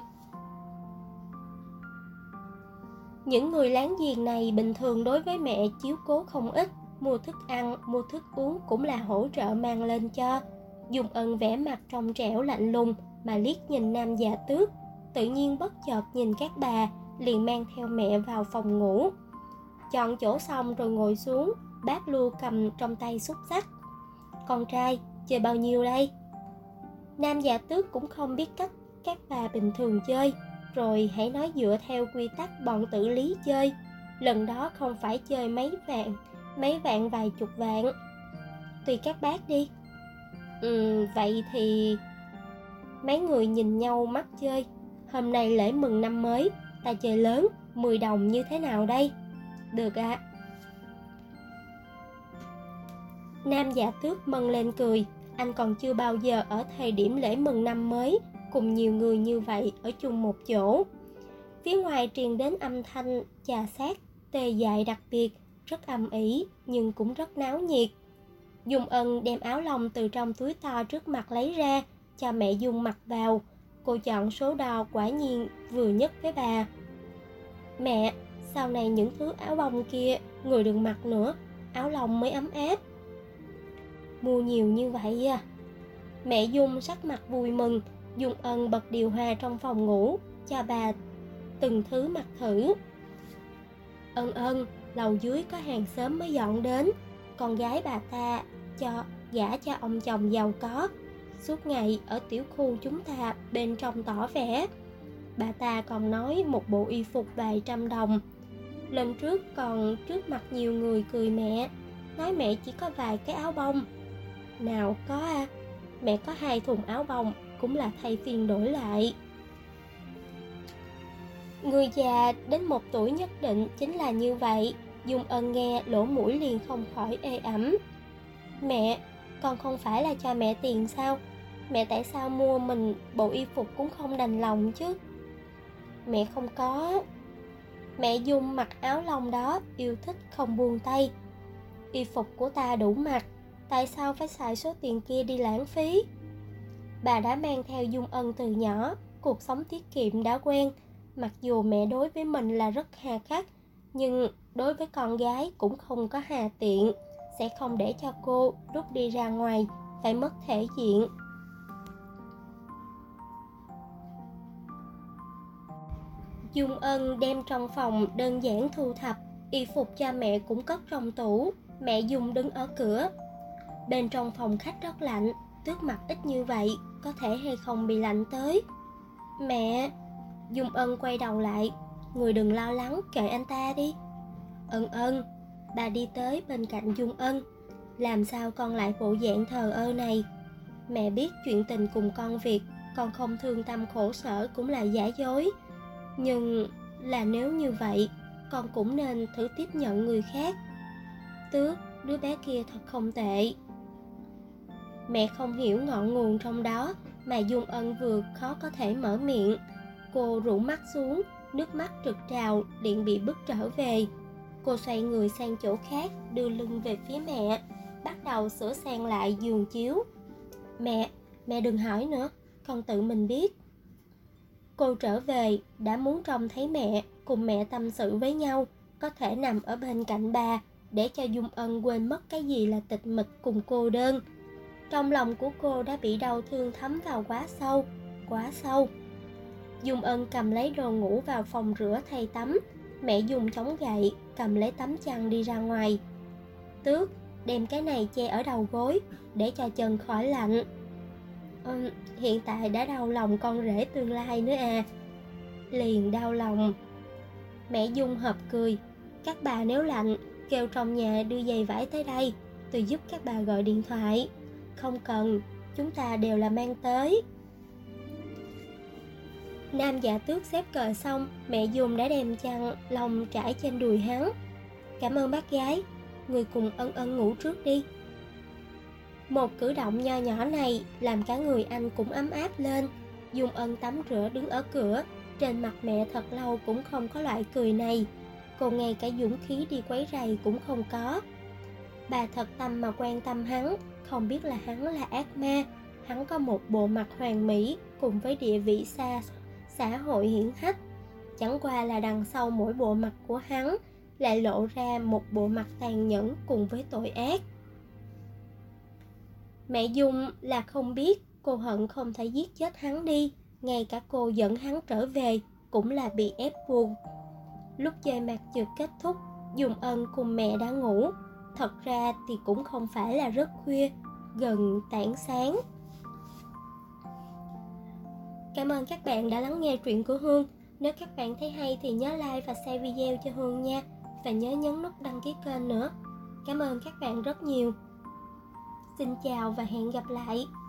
Những người láng giềng này bình thường đối với mẹ chiếu cố không ít, mua thức ăn, mua thức uống cũng là hỗ trợ mang lên cho. Dung Ân vẻ mặt trong trẻo lạnh lùng mà liếc nhìn Nam Dạ Tước, tự nhiên bất chợt nhìn các bà, liền mang theo mẹ vào phòng ngủ. Chọn chỗ xong rồi ngồi xuống, bác Lưu cầm trong tay xúc xắc. Con trai, chơi bao nhiêu đây? Nam Dạ Tước cũng không biết cách các bà bình thường chơi, rồi hãy nói dựa theo quy tắc bọn tử lý chơi. Lần đó không phải chơi mấy vạn vài chục vạn. Tùy các bác đi. Vậy thì... Mấy người nhìn nhau mắc chơi. Hôm nay lễ mừng năm mới, ta chơi lớn, 10 đồng như thế nào đây? Được ạ. Nam Dạ Tước mân lên cười. Anh còn chưa bao giờ ở thời điểm lễ mừng năm mới cùng nhiều người như vậy ở chung một chỗ. Phía ngoài truyền đến âm thanh chà sát, tê dại đặc biệt, rất âm ỉ nhưng cũng rất náo nhiệt. Dung Ân đem áo lông từ trong túi to trước mặt lấy ra, cho mẹ Dung mặc vào. Cô chọn số đo quả nhiên vừa nhất với bà. Mẹ, sau này những thứ áo bông kia người đừng mặc nữa, áo lông mới ấm áp. Mua nhiều như vậy à? Mẹ Dung sắc mặt vui mừng. Dung Ân bật điều hòa trong phòng ngủ, cho bà từng thứ mặc thử. Ân, lầu dưới có hàng xóm mới dọn đến, con gái bà ta gả cho ông chồng giàu có, suốt ngày ở tiểu khu chúng ta bên trong tỏ vẻ. Bà ta còn nói một bộ y phục vài trăm đồng. Lần trước còn trước mặt nhiều người cười mẹ, nói mẹ chỉ có vài cái áo bông. Nào có à, mẹ có 2 thùng áo bông cũng là thay phiên đổi lại. Người già đến một tuổi nhất định chính là như vậy. Dung Ân nghe lỗ mũi liền không khỏi ê ẩm. Mẹ, con không phải là cho mẹ tiền sao? Mẹ tại sao mua mình bộ y phục cũng không đành lòng chứ? Mẹ không có. Mẹ Dung mặc áo lông đó, yêu thích không buông tay. Y phục của ta đủ mặc, tại sao phải xài số tiền kia đi lãng phí? Bà đã mang theo Dung Ân từ nhỏ, cuộc sống tiết kiệm đã quen. Mặc dù mẹ đối với mình là rất hà khắc, nhưng đối với con gái cũng không có hà tiện, sẽ không để cho cô lúc đi ra ngoài phải mất thể diện. Dung Ân đem trong phòng đơn giản thu thập, y phục cha mẹ cũng cất trong tủ. Mẹ Dung đứng ở cửa. Bên trong phòng khách rất lạnh, Tước mặc ít như vậy, có thể hay không bị lạnh tới. Mẹ! Dung Ân quay đầu lại. Người đừng lo lắng, kệ anh ta đi. Ân. Bà đi tới bên cạnh Dung Ân. Làm sao con lại bộ dạng thờ ơ này? Mẹ biết chuyện tình cùng con việc, con không thương tâm khổ sở cũng là giả dối. Nhưng là nếu như vậy, con cũng nên thử tiếp nhận người khác. Tước, đứa bé kia thật không tệ. Mẹ không hiểu ngọn nguồn trong đó, mà Dung Ân vừa khó có thể mở miệng. Cô rũ mắt xuống, nước mắt trực trào, liền bị bứt trở về. Cô xoay người sang chỗ khác, đưa lưng về phía mẹ, bắt đầu sửa sang lại giường chiếu. Mẹ đừng hỏi nữa, con tự mình biết. Cô trở về, đã muốn trông thấy mẹ, cùng mẹ tâm sự với nhau, có thể nằm ở bên cạnh bà, để cho Dung Ân quên mất cái gì là tịch mịch cùng cô đơn. Trong lòng của cô đã bị đau thương thấm vào quá sâu. Dung Ân cầm lấy đồ ngủ vào phòng rửa thay tắm. Mẹ dùng chống gậy, cầm lấy tấm chăn đi ra ngoài. Tước, đem cái này che ở đầu gối, để cho chân khỏi lạnh. Hiện tại đã đau lòng con rể tương lai nữa à? Liền đau lòng. Mẹ Dung hợp cười. Các bà nếu lạnh, kêu trong nhà đưa giày vải tới đây, tôi giúp các bà gọi điện thoại. Không cần, chúng ta đều là mang tới. Nam Dạ Tước xếp cờ xong, mẹ Dung đã đem chăn lông trải trên đùi hắn. Cảm ơn bác gái, người cùng Ân ngủ trước đi. Một cử động nho nhỏ này làm cả người anh cũng ấm áp lên. Dung Ân tắm rửa đứng ở cửa, trên mặt mẹ thật lâu cũng không có loại cười này. Cô ngay cả dũng khí đi quấy rầy cũng không có. Bà thật tâm mà quan tâm hắn, không biết là hắn là ác ma. Hắn có một bộ mặt hoàn mỹ cùng với địa vị xã hội hiển hách. Chẳng qua là đằng sau mỗi bộ mặt của hắn lại lộ ra một bộ mặt tàn nhẫn cùng với tội ác. Mẹ Dung là không biết, cô hận không thể giết chết hắn đi. Ngay cả cô dẫn hắn trở về cũng là bị ép buộc. Lúc chơi mặt trượt kết thúc, Dung Ân cùng mẹ đã ngủ. Thật ra thì cũng không phải là rất khuya, gần tảng sáng. Cảm ơn các bạn đã lắng nghe truyện của Hương. Nếu các bạn thấy hay thì nhớ like và share video cho Hương nha. Và nhớ nhấn nút đăng ký kênh nữa. Cảm ơn các bạn rất nhiều. Xin chào và hẹn gặp lại.